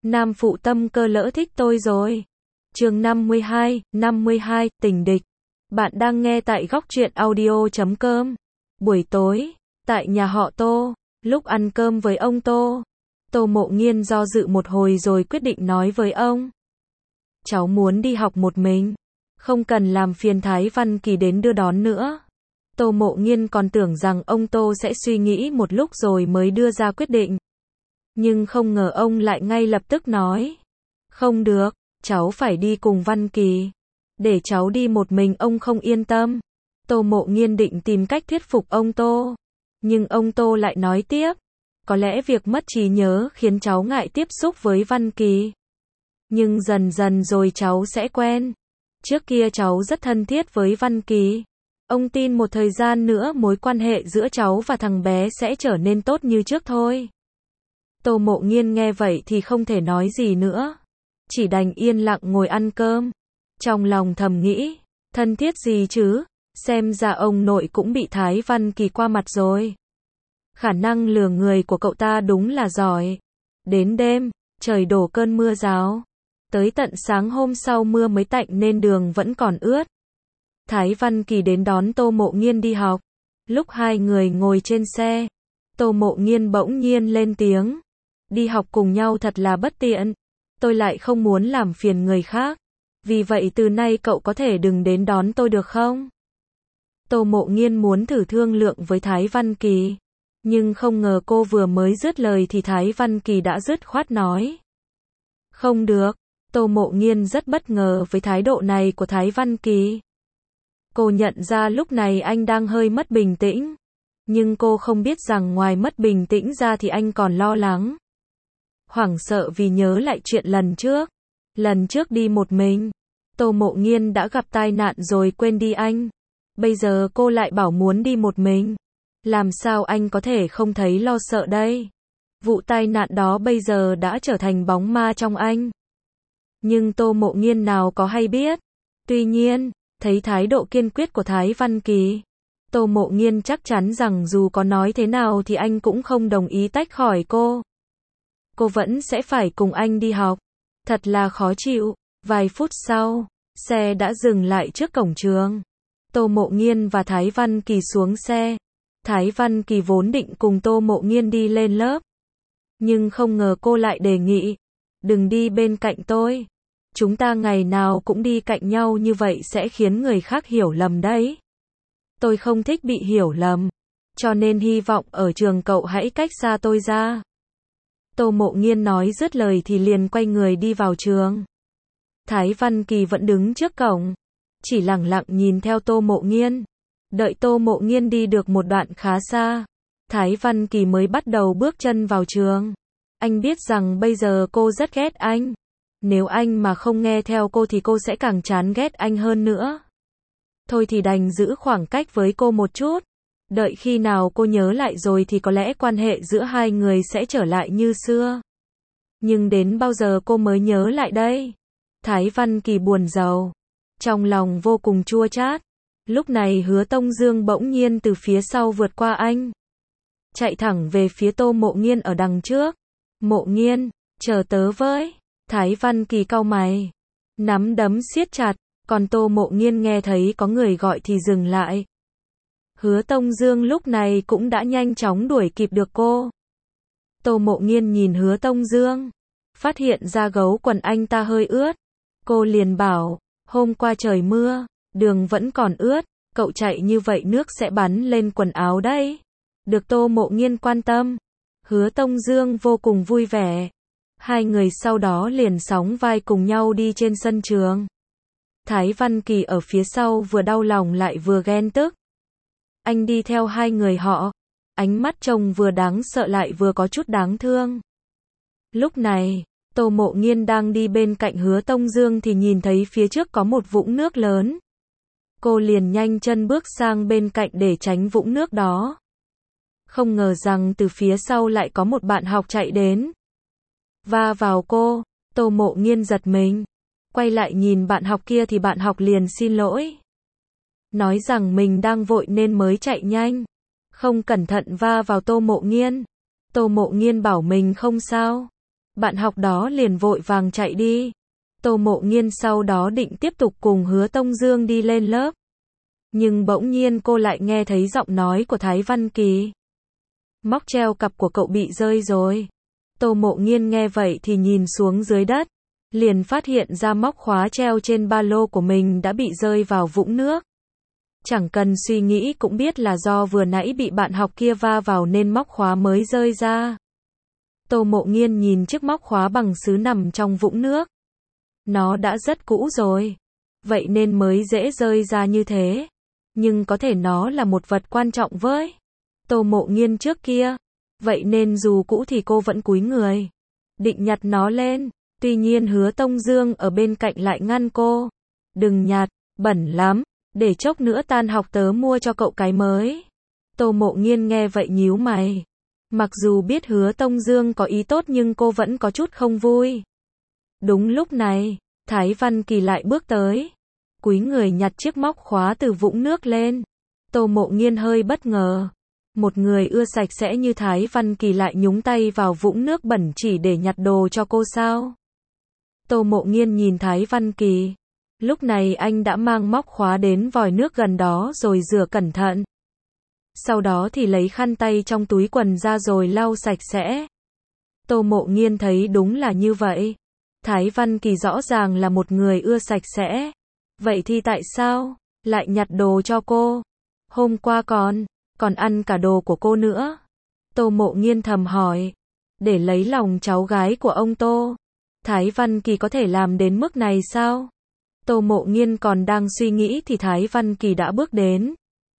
Nam phụ tâm cơ lỡ thích tôi rồi. Chương 52, tình địch. Bạn đang nghe tại góc truyện audio.com. Buổi tối, tại nhà họ Tô, lúc ăn cơm với ông Tô, Tô Mộ Nghiên do dự một hồi rồi quyết định nói với ông. Cháu muốn đi học một mình, không cần làm phiền Thái Văn Kỳ đến đưa đón nữa. Tô Mộ Nghiên còn tưởng rằng ông Tô sẽ suy nghĩ một lúc rồi mới đưa ra quyết định. Nhưng không ngờ ông lại ngay lập tức nói. Không được, cháu phải đi cùng Văn Kỳ. Để cháu đi một mình ông không yên tâm. Tô Mộ Nghiên định tìm cách thuyết phục ông Tô. Nhưng ông Tô lại nói tiếp. Có lẽ việc mất trí nhớ khiến cháu ngại tiếp xúc với Văn Kỳ. Nhưng dần dần rồi cháu sẽ quen. Trước kia cháu rất thân thiết với Văn Kỳ. Ông tin một thời gian nữa mối quan hệ giữa cháu và thằng bé sẽ trở nên tốt như trước thôi. Tô Mộ Nghiên nghe vậy thì không thể nói gì nữa. Chỉ đành yên lặng ngồi ăn cơm. Trong lòng thầm nghĩ, thân thiết gì chứ, xem ra ông nội cũng bị Thái Văn Kỳ qua mặt rồi. Khả năng lừa người của cậu ta đúng là giỏi. Đến đêm, trời đổ cơn mưa rào. Tới tận sáng hôm sau mưa mới tạnh nên đường vẫn còn ướt. Thái Văn Kỳ đến đón Tô Mộ Nghiên đi học. Lúc hai người ngồi trên xe, Tô Mộ Nghiên bỗng nhiên lên tiếng. Đi học cùng nhau thật là bất tiện. Tôi lại không muốn làm phiền người khác. Vì vậy từ nay cậu có thể đừng đến đón tôi được không? Tô Mộ Nghiên muốn thử thương lượng với Thái Văn Kỳ. Nhưng không ngờ cô vừa mới dứt lời thì Thái Văn Kỳ đã dứt khoát nói. Không được. Tô Mộ Nghiên rất bất ngờ với thái độ này của Thái Văn Kỳ. Cô nhận ra lúc này anh đang hơi mất bình tĩnh. Nhưng cô không biết rằng ngoài mất bình tĩnh ra thì anh còn lo lắng. Hoảng sợ vì nhớ lại chuyện lần trước. Lần trước đi một mình, Tô Mộ Nghiên đã gặp tai nạn rồi quên đi anh. Bây giờ cô lại bảo muốn đi một mình. Làm sao anh có thể không thấy lo sợ đây? Vụ tai nạn đó bây giờ đã trở thành bóng ma trong anh. Nhưng Tô Mộ Nghiên nào có hay biết. Tuy nhiên, thấy thái độ kiên quyết của Thái Văn Kỳ, Tô Mộ Nghiên chắc chắn rằng dù có nói thế nào thì anh cũng không đồng ý tách khỏi cô. Cô vẫn sẽ phải cùng anh đi học. Thật là khó chịu. Vài phút sau, xe đã dừng lại trước cổng trường. Tô Mộ Nghiên và Thái Văn Kỳ xuống xe. Thái Văn Kỳ vốn định cùng Tô Mộ Nghiên đi lên lớp. Nhưng không ngờ cô lại đề nghị. Đừng đi bên cạnh tôi. Chúng ta ngày nào cũng đi cạnh nhau như vậy sẽ khiến người khác hiểu lầm đấy. Tôi không thích bị hiểu lầm. Cho nên hy vọng ở trường cậu hãy cách xa tôi ra. Tô Mộ Nghiên nói dứt lời thì liền quay người đi vào trường. Thái Văn Kỳ vẫn đứng trước cổng. Chỉ lẳng lặng nhìn theo Tô Mộ Nghiên. Đợi Tô Mộ Nghiên đi được một đoạn khá xa. Thái Văn Kỳ mới bắt đầu bước chân vào trường. Anh biết rằng bây giờ cô rất ghét anh. Nếu anh mà không nghe theo cô thì cô sẽ càng chán ghét anh hơn nữa. Thôi thì đành giữ khoảng cách với cô một chút. Đợi khi nào cô nhớ lại rồi thì có lẽ quan hệ giữa hai người sẽ trở lại như xưa. Nhưng đến bao giờ cô mới nhớ lại đây? Thái Văn Kỳ buồn rầu. Trong lòng vô cùng chua chát. Lúc này Hứa Tông Dương bỗng nhiên từ phía sau vượt qua anh. Chạy thẳng về phía Tô Mộ Nghiên ở đằng trước. Mộ Nghiên, chờ tớ với. Thái Văn Kỳ cau mày. Nắm đấm siết chặt. Còn Tô Mộ Nghiên nghe thấy có người gọi thì dừng lại. Hứa Tông Dương lúc này cũng đã nhanh chóng đuổi kịp được cô. Tô Mộ Nghiên nhìn Hứa Tông Dương. Phát hiện ra gấu quần anh ta hơi ướt. Cô liền bảo, hôm qua trời mưa, đường vẫn còn ướt, cậu chạy như vậy nước sẽ bắn lên quần áo đấy. Được Tô Mộ Nghiên quan tâm. Hứa Tông Dương vô cùng vui vẻ. Hai người sau đó liền sóng vai cùng nhau đi trên sân trường. Thái Văn Kỳ ở phía sau vừa đau lòng lại vừa ghen tức. Anh đi theo hai người họ. Ánh mắt trông vừa đáng sợ lại vừa có chút đáng thương. Lúc này, Tô Mộ Nghiên đang đi bên cạnh Hứa Tông Dương thì nhìn thấy phía trước có một vũng nước lớn. Cô liền nhanh chân bước sang bên cạnh để tránh vũng nước đó. Không ngờ rằng từ phía sau lại có một bạn học chạy đến. Va vào cô. Tô Mộ Nghiên giật mình. Quay lại nhìn bạn học kia thì bạn học liền xin lỗi. Nói rằng mình đang vội nên mới chạy nhanh. Không cẩn thận va vào Tô Mộ Nghiên. Tô Mộ Nghiên bảo mình không sao. Bạn học đó liền vội vàng chạy đi. Tô Mộ Nghiên sau đó định tiếp tục cùng Hứa Tông Dương đi lên lớp. Nhưng bỗng nhiên cô lại nghe thấy giọng nói của Thái Văn Kỳ. Móc treo cặp của cậu bị rơi rồi. Tô Mộ Nghiên nghe vậy thì nhìn xuống dưới đất. Liền phát hiện ra móc khóa treo trên ba lô của mình đã bị rơi vào vũng nước. Chẳng cần suy nghĩ cũng biết là do vừa nãy bị bạn học kia va vào nên móc khóa mới rơi ra. Tô Mộ Nghiên nhìn chiếc móc khóa bằng sứ nằm trong vũng nước. Nó đã rất cũ rồi. Vậy nên mới dễ rơi ra như thế. Nhưng có thể nó là một vật quan trọng với Tô Mộ Nghiên trước kia. Vậy nên dù cũ thì cô vẫn cúi người. Định nhặt nó lên. Tuy nhiên Hứa Tông Dương ở bên cạnh lại ngăn cô. Đừng nhặt, bẩn lắm. Để chốc nữa tan học tớ mua cho cậu cái mới. Tô Mộ Nghiên nghe vậy nhíu mày. Mặc dù biết Hứa Tông Dương có ý tốt nhưng cô vẫn có chút không vui. Đúng lúc này, Thái Văn Kỳ lại bước tới. Cúi người nhặt chiếc móc khóa từ vũng nước lên. Tô Mộ Nghiên hơi bất ngờ. Một người ưa sạch sẽ như Thái Văn Kỳ lại nhúng tay vào vũng nước bẩn chỉ để nhặt đồ cho cô sao? Tô Mộ Nghiên nhìn Thái Văn Kỳ. Lúc này anh đã mang móc khóa đến vòi nước gần đó rồi rửa cẩn thận. Sau đó thì lấy khăn tay trong túi quần ra rồi lau sạch sẽ. Tô Mộ Nghiên thấy đúng là như vậy. Thái Văn Kỳ rõ ràng là một người ưa sạch sẽ. Vậy thì tại sao lại nhặt đồ cho cô? Hôm qua còn ăn cả đồ của cô nữa. Tô Mộ Nghiên thầm hỏi. Để lấy lòng cháu gái của ông Tô. Thái Văn Kỳ có thể làm đến mức này sao? Tô Mộ Nghiên còn đang suy nghĩ thì Thái Văn Kỳ đã bước đến.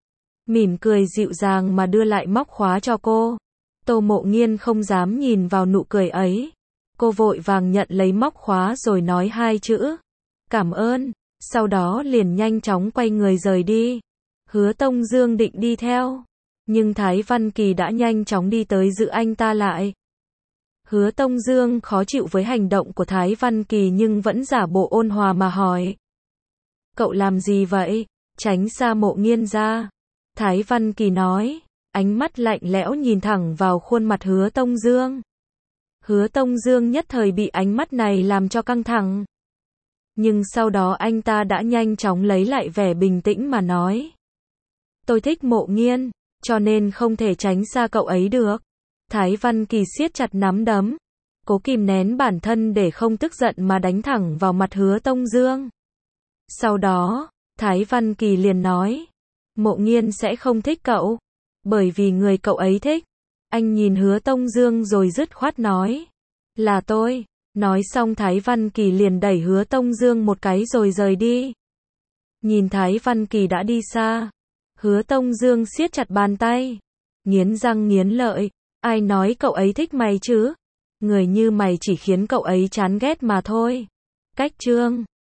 Mỉm cười dịu dàng mà đưa lại móc khóa cho cô. Tô Mộ Nghiên không dám nhìn vào nụ cười ấy. Cô vội vàng nhận lấy móc khóa rồi nói hai chữ. Cảm ơn. Sau đó liền nhanh chóng quay người rời đi. Hứa Tông Dương định đi theo. Nhưng Thái Văn Kỳ đã nhanh chóng đi tới giữ anh ta lại. Hứa Tông Dương khó chịu với hành động của Thái Văn Kỳ nhưng vẫn giả bộ ôn hòa mà hỏi. Cậu làm gì vậy? Tránh xa Mộ Nghiên ra. Thái Văn Kỳ nói. Ánh mắt lạnh lẽo nhìn thẳng vào khuôn mặt Hứa Tông Dương. Hứa Tông Dương nhất thời bị ánh mắt này làm cho căng thẳng. Nhưng sau đó anh ta đã nhanh chóng lấy lại vẻ bình tĩnh mà nói. Tôi thích Mộ Nghiên, cho nên không thể tránh xa cậu ấy được. Thái Văn Kỳ siết chặt nắm đấm. Cố kìm nén bản thân để không tức giận mà đánh thẳng vào mặt Hứa Tông Dương. Sau đó, Thái Văn Kỳ liền nói. Mộ Nghiên sẽ không thích cậu. Bởi vì người cậu ấy thích. Anh nhìn Hứa Tông Dương rồi dứt khoát nói. Là tôi. Nói xong Thái Văn Kỳ liền đẩy Hứa Tông Dương một cái rồi rời đi. Nhìn Thái Văn Kỳ đã đi xa. Hứa Tông Dương siết chặt bàn tay. Nghiến răng nghiến lợi. Ai nói cậu ấy thích mày chứ? Người như mày chỉ khiến cậu ấy chán ghét mà thôi. Cách chương